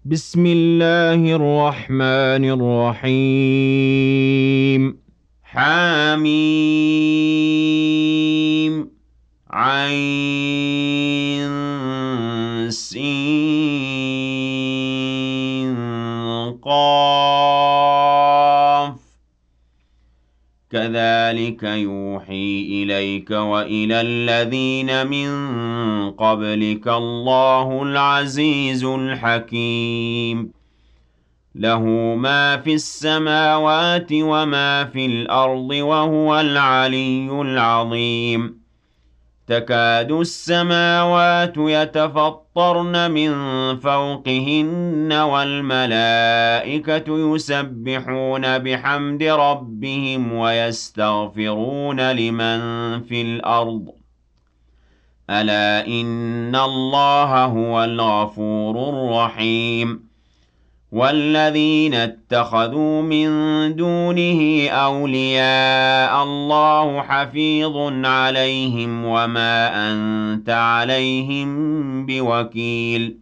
بسم الله الرحمن الرحيم. حميم عين سين قاف كذلك يوحي إليك وإلى الذين من قبلك الله العزيز الحكيم له ما في السماوات وما في الأرض وهو العلي العظيم تكاد السماوات يتفطرن من فوقهن والملائكة يسبحون بحمد ربهم ويستغفرون لمن في الأرض ألا إن الله هو الغفور الرحيم والذين اتخذوا من دونه أولياء الله حفيظ عليهم وما أنت عليهم بوكيل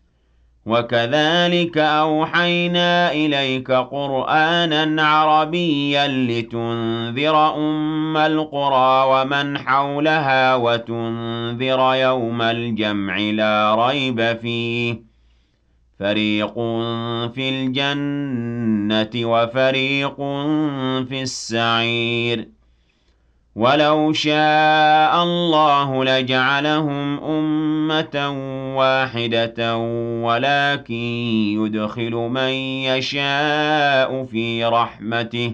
وكذلك أوحينا إليك قرآنا عربيا لتنذر أم القرى ومن حولها وتنذر يوم الجمع لا ريب فيه فريق في الجنة وفريق في السعير ولو شاء الله لجعلهم أمة واحدة ولكن يدخل من يشاء في رحمته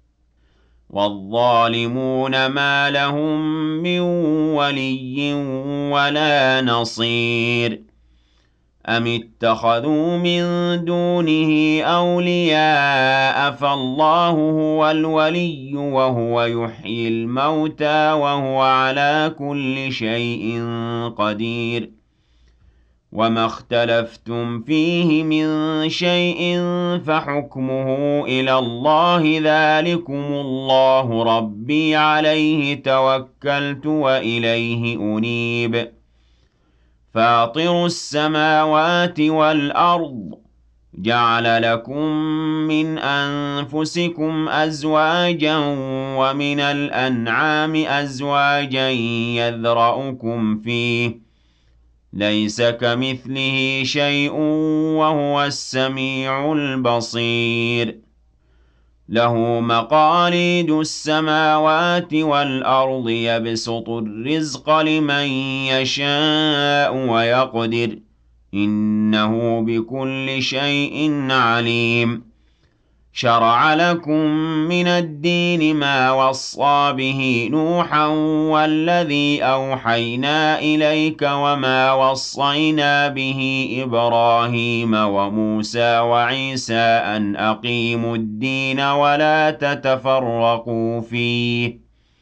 والظالمون ما لهم من ولي ولا نصير أم اتخذوا من دونه أولياء فالله هو الولي وهو يحيي الموتى وهو على كل شيء قدير وما اختلفتم فيه من شيء فحكمه إلى الله ذلكم الله ربي عليه توكلت وإليه أنيب فاطر السماوات والأرض جعل لكم من أنفسكم أزواجا ومن الأنعام أزواجا يذرأكم فيه ليس كمثله شيء وهو السميع البصير له مقاليد السماوات والأرض يبسط الرزق لمن يشاء ويقدر إنه بكل شيء عليم شرع لكم من الدين ما وصى به نوحا والذي أوحينا إليك وما وصينا به إبراهيم وموسى وعيسى أن أقيموا الدين ولا تتفرقوا فيه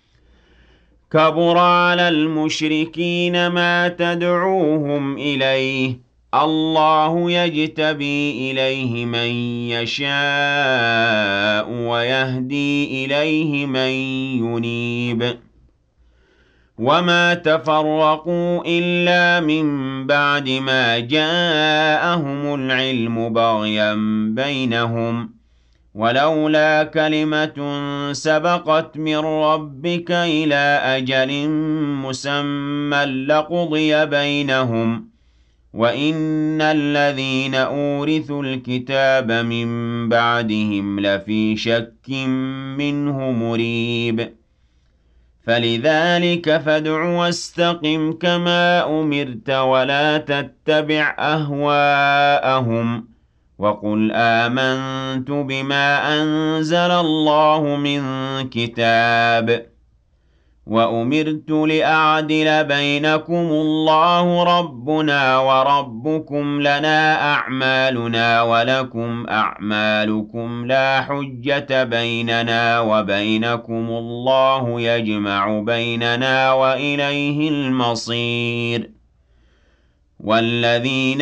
كبر على المشركين ما تدعوهم إليه الله يجتبي إليه من يشاء ويهدي إليه من ينيب وما تفرقوا إلا من بعد ما جاءهم العلم بغيا بينهم ولولا كلمة سبقت من ربك إلى أجل مسمى لقضي بينهم وَإِنَّ الَّذِينَ أُورِثُوا الْكِتَابَ مِن بَعْدِهِمْ لَفِي شَكٍّ مِّنْهُ مُرِيبٍ فَلِذَلِكَ فَادْعُ وَاسْتَقِمْ كَمَا أُمِرْتَ وَلَا تَتَّبِعْ أَهْوَاءَهُمْ وَقُلْ آمَنتُ بِمَا أَنزَلَ اللَّهُ مِن كِتَابٍ وَأُمِرْتُ لِأَعْدِلَ بَيْنَكُمُ اللَّهُ رَبُّنَا وَرَبُّكُمْ لَنَا أَعْمَالُنَا وَلَكُمْ أَعْمَالُكُمْ لَا حُجَّةَ بَيْنَنَا وَبَيْنَكُمُ اللَّهُ يَجْمَعُ بَيْنَنَا وَإِلَيْهِ الْمَصِيرُ وَالَّذِينَ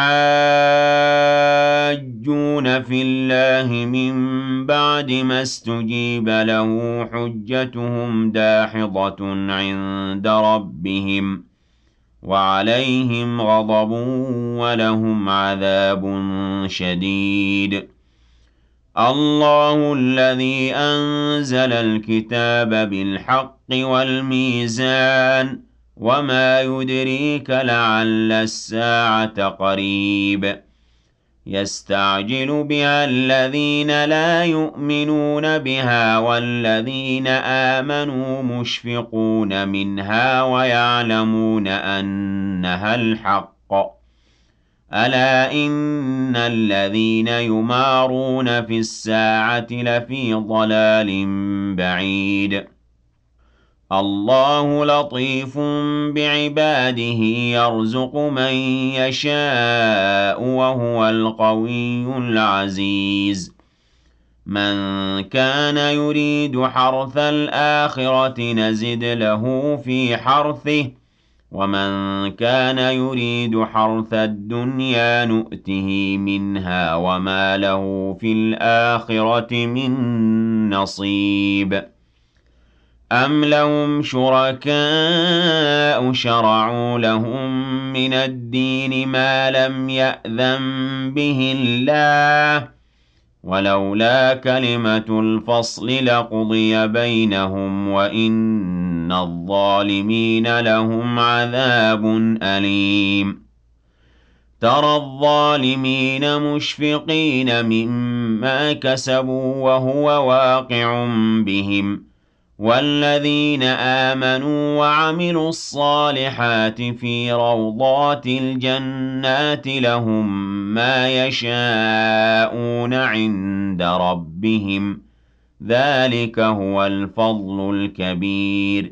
يُحَاجُّونَ فِي اللَّهِ مِن بَعْدِ مَا اسْتُجِيبَ لَهُ حُجَّتُهُمْ دَاحِضَةٌ عِندَ رَبِّهِمْ وعليهم غضب ولهم عذاب شديد. الله الذي أنزل الكتاب بالحق والميزان وما يدريك لعل الساعة قريب يستعجل بها الذين لا يؤمنون بها والذين آمنوا مشفقون منها ويعلمون أنها الحق ألا إن الذين يمارون في الساعة لفي ضلال بعيد الله لطيف بعباده يرزق من يشاء وهو القوي العزيز من كان يريد حرث الآخرة نزد له في حرثه ومن كان يريد حرث الدنيا نؤته منها وما له في الآخرة من نصيب أم لهم شركاء شرعوا لهم من الدين ما لم يأذن به الله ولولا كلمة الفصل لقضي بينهم وإن الظالمين لهم عذاب أليم ترى الظالمين مشفقين مما كسبوا وهو واقع بهم والذين آمنوا وعملوا الصالحات في روضات الجنات لهم ما يشاءون عند ربهم ذلك هو الفضل الكبير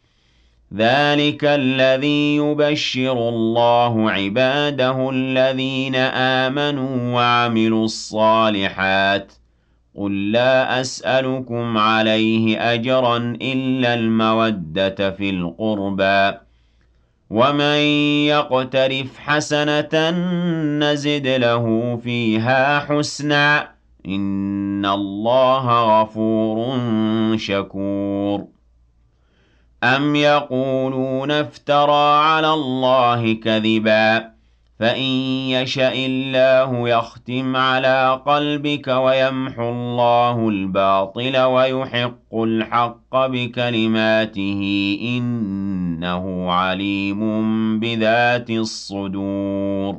ذلك الذي يبشر الله عباده الذين آمنوا وعملوا الصالحات قل لا أسألكم عليه أجرا إلا المودة في القربى ومن يقترف حسنة نزد له فيها حسنا إن الله غفور شكور أم يقولون افترى على الله كذبا فإن يشأ الله يختم على قلبك ويمحو الله الباطل ويحق الحق بكلماته إنه عليم بذات الصدور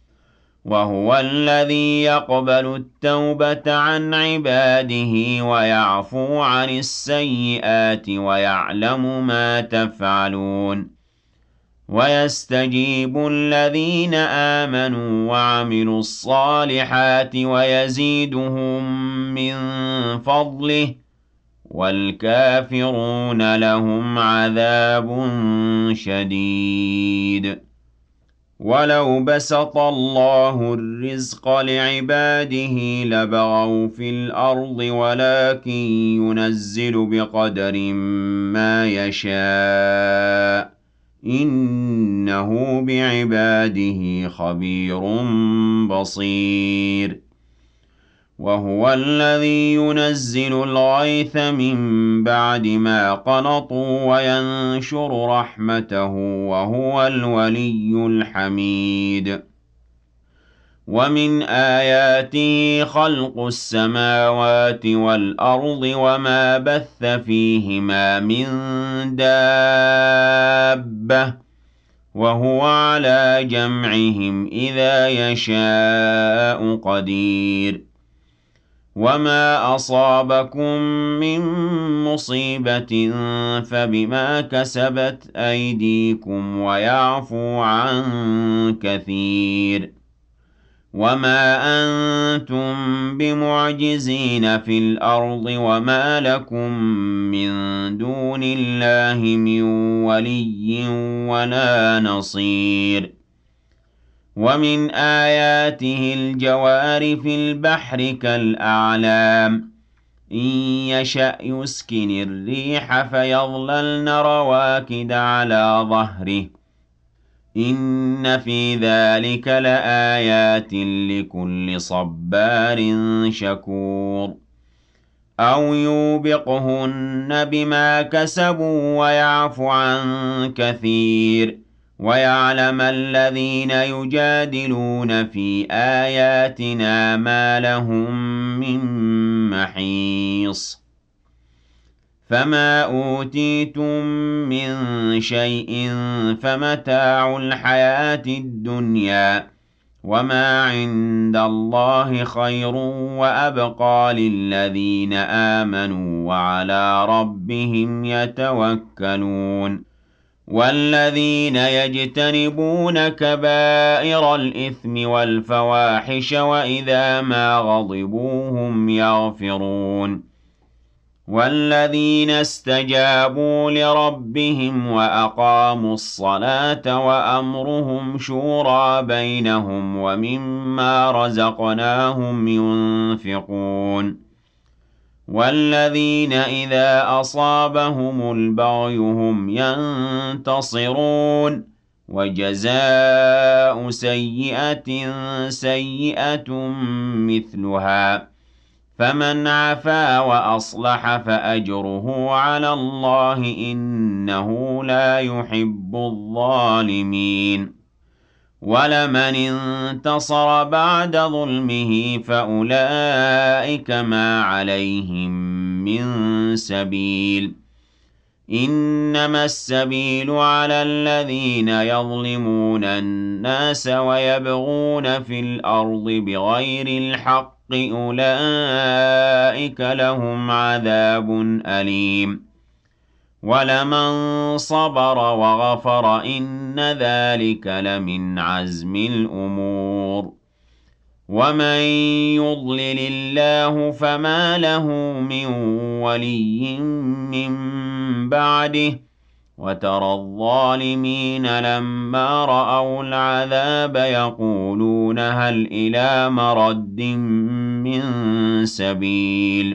وهو الذي يقبل التوبة عن عباده ويعفو عن السيئات ويعلم ما تفعلون ويستجيب الذين آمنوا وعملوا الصالحات ويزيدهم من فضله والكافرون لهم عذاب شديد ولو بسط الله الرزق لعباده لبغوا في الأرض ولكن ينزل بقدر ما يشاء إنه بعباده خبير بصير وهو الذي ينزل الغيث من بعد ما قنطوا وينشر رحمته وهو الولي الحميد ومن آياته خلق السماوات والأرض وما بث فيهما من دابة وهو على جمعهم إذا يشاء قدير وما أصابكم من مصيبة فبما كسبت أيديكم ويعفو عن كثير وما أنتم بمعجزين في الأرض وما لكم من دون الله من ولي ولا نصير ومن آياته الجوار في البحر كالأعلام إن يشأ يسكن الريح فيظللن رواكد على ظهره إن في ذلك لآيات لكل صبار شكور أو يوبقهن بما كسبوا ويعفو عن كثير ويعلم الذين يجادلون في آياتنا ما لهم من محيص فما أوتيتم من شيء فمتاع الحياة الدنيا وما عند الله خير وأبقى للذين آمنوا وعلى ربهم يتوكلون والذين يجتنبون كبائر الإثم والفواحش وإذا ما غضبوا هم يغفرون والذين استجابوا لربهم وأقاموا الصلاة وأمرهم شورى بينهم ومما رزقناهم ينفقون والذين إذا أصابهم البغي هم ينتصرون وجزاء سيئة سيئة مثلها فمن عفا وأصلح فأجره على الله إنه لا يحب الظالمين ولمن انتصر بعد ظلمه فأولئك ما عليهم من سبيل إنما السبيل على الذين يظلمون الناس ويبغون في الأرض بغير الحق أولئك لهم عذاب أليم ولمن صبر وغفر إن ذلك لمن عزم الأمور ومن يضلل الله فما له من ولي من بعده وترى الظالمين لما رأوا العذاب يقولون هل إلى مرد من سبيل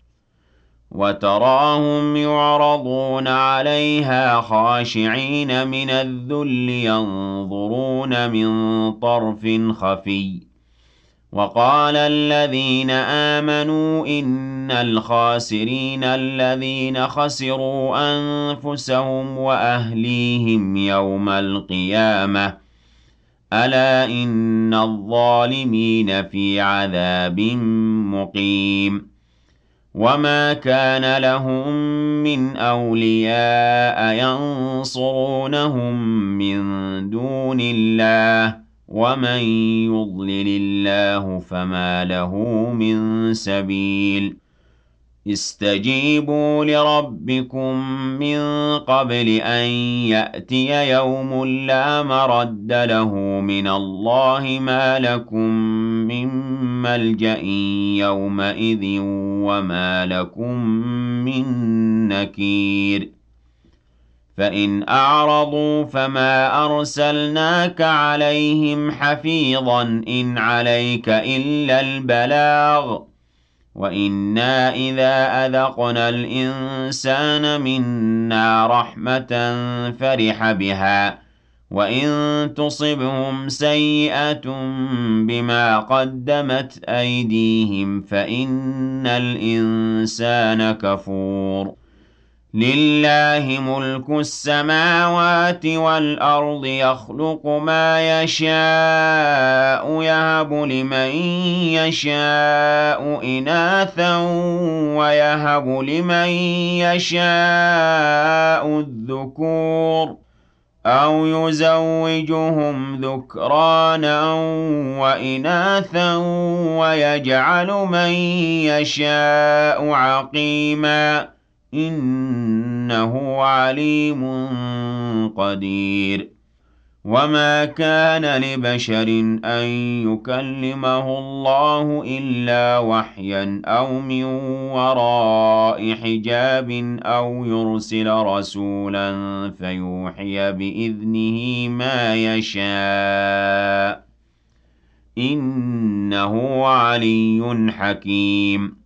وتراهم يعرضون عليها خاشعين من الذل ينظرون من طرف خفي وقال الذين آمنوا إن الخاسرين الذين خسروا أنفسهم وأهليهم يوم القيامة ألا إن الظالمين في عذاب مقيم وما كان لهم من أولياء ينصرونهم من دون الله ومن يضلل الله فما له من سبيل استجيبوا لربكم من قبل أن يأتي يوم لا مرد له من الله ما لكم من ملجأ يومئذ وما لكم من نكير فإن أعرضوا فما أرسلناك عليهم حفيظا إن عليك إلا البلاغ وإنا إذا أذقنا الإنسان منا رحمة فرح بها وإن تصبهم سيئة بما قدمت أيديهم فإن الإنسان كفور لله ملك السماوات والأرض يخلق ما يشاء يهب لمن يشاء إناثا ويهب لمن يشاء الذكور أو يزوجهم ذكرانا وإناثا ويجعل من يشاء عقيما إنه عليم قدير وما كان لبشر أن يكلمه الله إلا وحيا أو من وراء حجاب أو يرسل رسولا فيوحي بإذنه ما يشاء إنه علي حكيم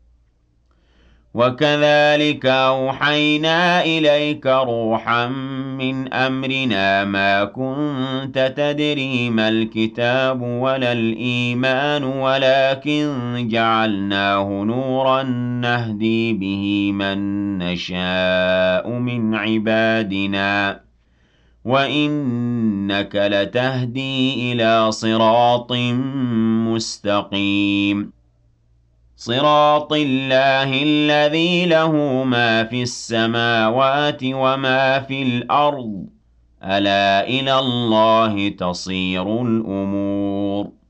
وكذلك أوحينا إليك روحا من أمرنا ما كنت تدري ما الكتاب ولا الإيمان ولكن جعلناه نورا نهدي به من نشاء من عبادنا وَإِنَّكَ لَتَهْدِي إِلَىٰ صِرَاطٍ مُّسْتَقِيمٍ صِرَاطِ اللَّهِ الَّذِي لَهُ مَا فِي السَّمَاوَاتِ وَمَا فِي الْأَرْضِ ۗ أَلَا إِلَى اللَّهِ تَصِيرُ الْأُمُورُ